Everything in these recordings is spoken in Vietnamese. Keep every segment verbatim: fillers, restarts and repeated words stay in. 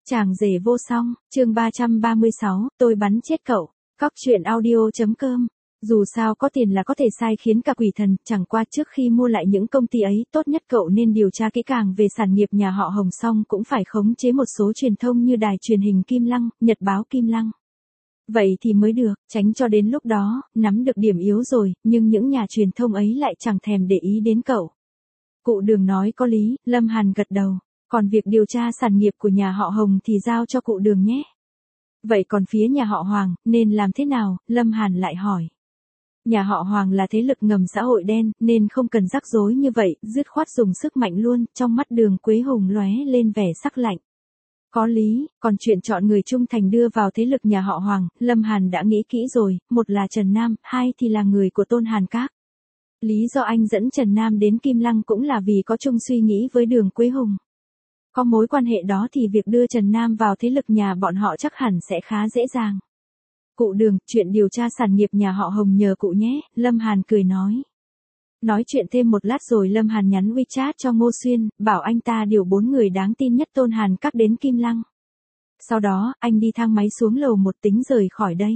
Chàng rể vô song, chương ba trăm ba mươi sáu, tôi bắn chết cậu. Cóc truyện audio.com. Dù sao có tiền là có thể sai khiến cả quỷ thần, chẳng qua trước khi mua lại những công ty ấy, tốt nhất cậu nên điều tra kỹ càng về sản nghiệp nhà họ Hồng, xong cũng phải khống chế một số truyền thông như đài truyền hình Kim Lăng, nhật báo Kim Lăng. Vậy thì mới được, tránh cho đến lúc đó, nắm được điểm yếu rồi, nhưng những nhà truyền thông ấy lại chẳng thèm để ý đến cậu. Cụ Đường nói có lý, Lâm Hàn gật đầu. Còn việc điều tra sản nghiệp của nhà họ Hồng thì giao cho cụ Đường nhé. Vậy còn phía nhà họ Hoàng, nên làm thế nào? Lâm Hàn lại hỏi. Nhà họ Hoàng là thế lực ngầm xã hội đen, nên không cần rắc rối như vậy, dứt khoát dùng sức mạnh luôn. Trong mắt Đường Quế Hùng lóe lên vẻ sắc lạnh. Có lý, còn chuyện chọn người trung thành đưa vào thế lực nhà họ Hoàng, Lâm Hàn đã nghĩ kỹ rồi, một là Trần Nam, hai thì là người của Tôn Hàn Các. Lý do anh dẫn Trần Nam đến Kim Lăng cũng là vì có chung suy nghĩ với Đường Quế Hùng. Có mối quan hệ đó thì việc đưa Trần Nam vào thế lực nhà bọn họ chắc hẳn sẽ khá dễ dàng. Cụ Đường, chuyện điều tra sản nghiệp nhà họ Hồng nhờ cụ nhé, Lâm Hàn cười nói. Nói chuyện thêm một lát rồi Lâm Hàn nhắn WeChat cho Ngô Xuyên, bảo anh ta điều bốn người đáng tin nhất Tôn Hàn Các đến Kim Lăng. Sau đó, anh đi thang máy xuống lầu một tính rời khỏi đây.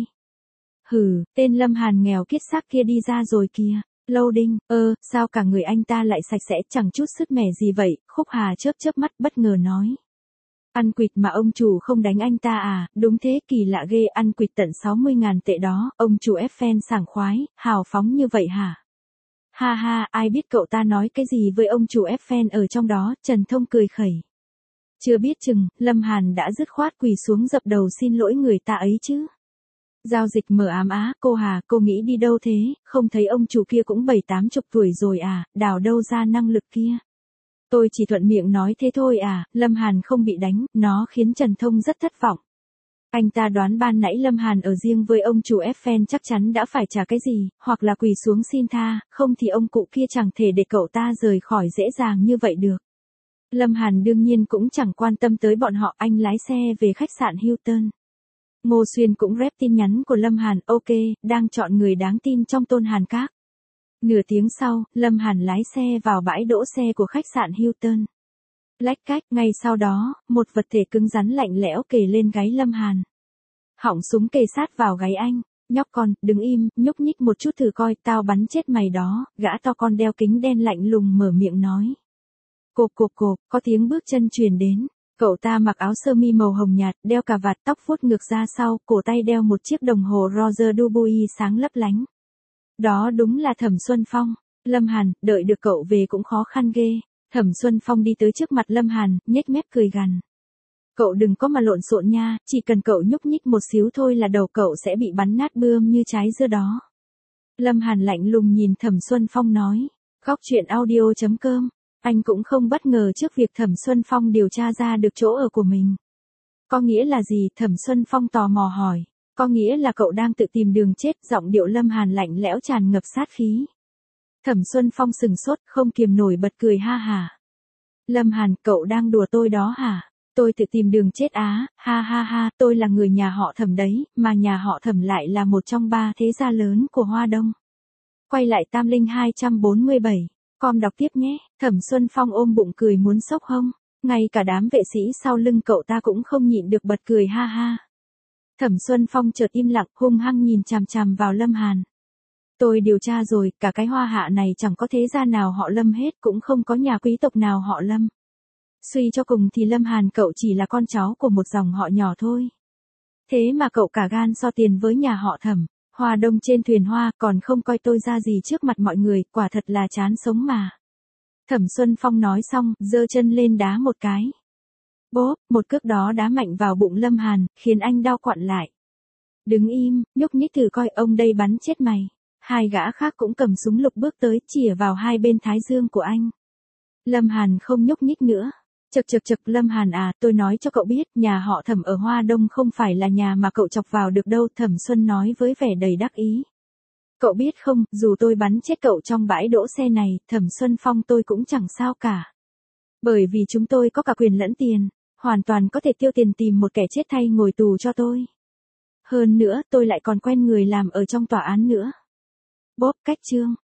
Hừ, tên Lâm Hàn nghèo kiết xác kia đi ra rồi kìa. Loading, ơ, sao cả người anh ta lại sạch sẽ, chẳng chút sứt mẻ gì vậy? Khúc Hà chớp chớp mắt bất ngờ nói. Ăn quỵt mà ông chủ không đánh anh ta à? Đúng thế, kỳ lạ ghê, ăn quỵt tận sáu mươi ngàn tệ đó. Ông chủ Eiffel sảng khoái, hào phóng như vậy hả? Ha ha, ai biết cậu ta nói cái gì với ông chủ Eiffel ở trong đó? Trần Thông cười khẩy. Chưa biết chừng, Lâm Hàn đã dứt khoát quỳ xuống dập đầu xin lỗi người ta ấy chứ. Giao dịch mờ ám á, cô Hà, cô nghĩ đi đâu thế, không thấy ông chủ kia cũng bảy tám chục tuổi rồi à, đào đâu ra năng lực kia. Tôi chỉ thuận miệng nói thế thôi à, Lâm Hàn không bị đánh, nó khiến Trần Thông rất thất vọng. Anh ta đoán ban nãy Lâm Hàn ở riêng với ông chủ Eiffel chắc chắn đã phải trả cái gì, hoặc là quỳ xuống xin tha, không thì ông cụ kia chẳng thể để cậu ta rời khỏi dễ dàng như vậy được. Lâm Hàn đương nhiên cũng chẳng quan tâm tới bọn họ, anh lái xe về khách sạn Hilton. Ngô Xuyên cũng rep tin nhắn của Lâm Hàn, ok, đang chọn người đáng tin trong Tôn Hàn Các. Nửa tiếng sau, Lâm Hàn lái xe vào bãi đỗ xe của khách sạn Hilton. Lách cách, ngay sau đó, một vật thể cứng rắn lạnh lẽo kề lên gáy Lâm Hàn. Họng súng kề sát vào gáy anh, nhóc con, đứng im, nhúc nhích một chút thử coi, tao bắn chết mày đó, gã to con đeo kính đen lạnh lùng mở miệng nói. Cộp cộp cộp, có tiếng bước chân truyền đến. Cậu ta mặc áo sơ mi màu hồng nhạt, đeo cà vạt, tóc vuốt ngược ra sau, cổ tay đeo một chiếc đồng hồ Roger Dubuis sáng lấp lánh. Đó đúng là Thẩm Xuân Phong. Lâm Hàn, đợi được cậu về cũng khó khăn ghê. Thẩm Xuân Phong đi tới trước mặt Lâm Hàn, nhếch mép cười gằn. Cậu đừng có mà lộn xộn nha, chỉ cần cậu nhúc nhích một xíu thôi là đầu cậu sẽ bị bắn nát bươm như trái dưa đó. Lâm Hàn lạnh lùng nhìn Thẩm Xuân Phong nói. Góc truyện audio.com. Anh cũng không bất ngờ trước việc Thẩm Xuân Phong điều tra ra được chỗ ở của mình. Có nghĩa là gì? Thẩm Xuân Phong tò mò hỏi. Có nghĩa là cậu đang tự tìm đường chết, giọng điệu Lâm Hàn lạnh lẽo tràn ngập sát khí. Thẩm Xuân Phong sừng sốt, không kiềm nổi bật cười ha hả. Lâm Hàn, cậu đang đùa tôi đó hả? Tôi tự tìm đường chết á, ha ha ha, tôi là người nhà họ Thẩm đấy, mà nhà họ Thẩm lại là một trong ba thế gia lớn của Hoa Đông. Quay lại Tam Linh hai trăm bốn mươi bảy. Com đọc tiếp nhé, Thẩm Xuân Phong ôm bụng cười muốn xốc hông, ngay cả đám vệ sĩ sau lưng cậu ta cũng không nhịn được bật cười ha ha. Thẩm Xuân Phong chợt im lặng, hung hăng nhìn chằm chằm vào Lâm Hàn. Tôi điều tra rồi, cả cái Hoa Hạ này chẳng có thế gia nào họ Lâm hết, cũng không có nhà quý tộc nào họ Lâm. Suy cho cùng thì Lâm Hàn cậu chỉ là con cháu của một dòng họ nhỏ thôi. Thế mà cậu cả gan so tiền với nhà họ Thẩm. Hoa Đông trên thuyền hoa, còn không coi tôi ra gì trước mặt mọi người, quả thật là chán sống mà. Thẩm Xuân Phong nói xong, giơ chân lên đá một cái. Bốp, một cước đó đá mạnh vào bụng Lâm Hàn, khiến anh đau quặn lại. Đứng im, nhúc nhích thử coi, ông đây bắn chết mày. Hai gã khác cũng cầm súng lục bước tới, chĩa vào hai bên thái dương của anh. Lâm Hàn không nhúc nhích nữa. Chực chực chực, Lâm Hàn à, tôi nói cho cậu biết, nhà họ Thẩm ở Hoa Đông không phải là nhà mà cậu chọc vào được đâu, Thẩm Xuân nói với vẻ đầy đắc ý. Cậu biết không, dù tôi bắn chết cậu trong bãi đỗ xe này, Thẩm Xuân Phong tôi cũng chẳng sao cả. Bởi vì chúng tôi có cả quyền lẫn tiền, hoàn toàn có thể tiêu tiền tìm một kẻ chết thay ngồi tù cho tôi. Hơn nữa, tôi lại còn quen người làm ở trong tòa án nữa. Bốp, cách chương.